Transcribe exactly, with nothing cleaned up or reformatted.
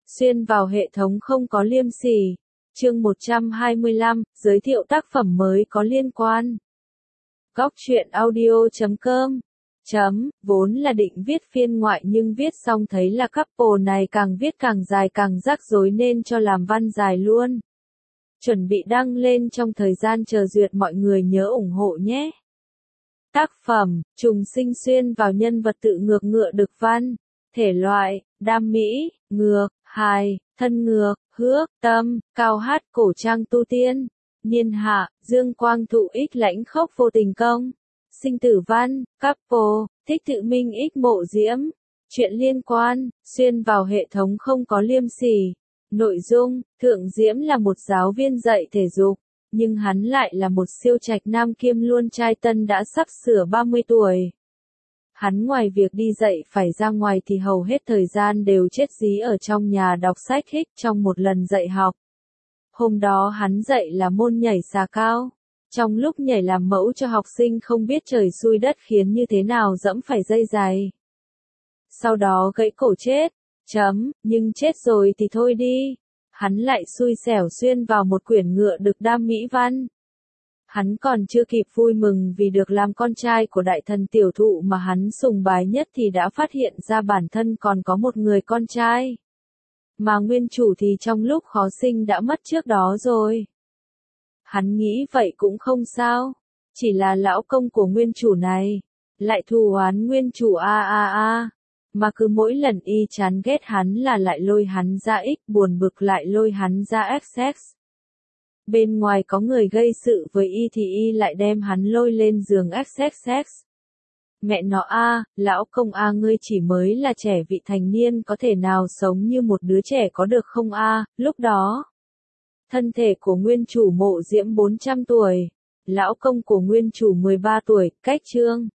xuyên vào hệ thống không có liêm sỉ. Chương một trăm hai mươi lăm, giới thiệu tác phẩm mới có liên quan. Góc truyện audio chấm com chấm, vốn là định viết phiên ngoại nhưng viết xong thấy là couple này càng viết càng dài càng rắc rối nên cho làm văn dài luôn. Chuẩn bị đăng lên trong thời gian chờ duyệt, mọi người nhớ ủng hộ nhé. Tác phẩm, trùng sinh xuyên vào nhân vật tự ngược ngựa đực văn. Thể loại, đam mỹ, ngược, hài, thân ngược, hước, tâm, cao hát cổ trang tu tiên. Niên hạ, dương quang thụ ích lãnh khốc vô tình công. Sinh tử văn, couple, thích tự minh ích mộ diễm. Chuyện liên quan, xuyên vào hệ thống không có liêm sỉ. Nội dung, Thượng Diễm là một giáo viên dạy thể dục, nhưng hắn lại là một siêu trạch nam kiêm luôn trai tân đã sắp sửa ba mươi tuổi. Hắn ngoài việc đi dạy phải ra ngoài thì hầu hết thời gian đều chết dí ở trong nhà đọc sách hích trong một lần dạy học. Hôm đó hắn dạy là môn nhảy xà cao. Trong lúc nhảy làm mẫu cho học sinh không biết trời xui đất khiến như thế nào dẫm phải dây dài. Sau đó gãy cổ chết. Chấm, nhưng chết rồi thì thôi đi. Hắn lại xui xẻo xuyên vào một quyển ngựa đực đam mỹ văn. Hắn còn chưa kịp vui mừng vì được làm con trai của đại thần tiểu thụ mà hắn sùng bái nhất thì đã phát hiện ra bản thân còn có một người con trai. Mà nguyên chủ thì trong lúc khó sinh đã mất trước đó rồi. Hắn nghĩ vậy cũng không sao. Chỉ là lão công của nguyên chủ này. Lại thù oán nguyên chủ a a a. Mà cứ mỗi lần y chán ghét hắn là lại lôi hắn ra X, buồn bực lại lôi hắn ra X X. Bên ngoài có người gây sự với y thì y lại đem hắn lôi lên giường X X X. Mẹ nó a, lão công a, ngươi chỉ mới là trẻ vị thành niên có thể nào sống như một đứa trẻ có được không a? Lúc đó, thân thể của nguyên chủ mộ diễm bốn trăm tuổi, lão công của nguyên chủ mười ba tuổi, cách chương.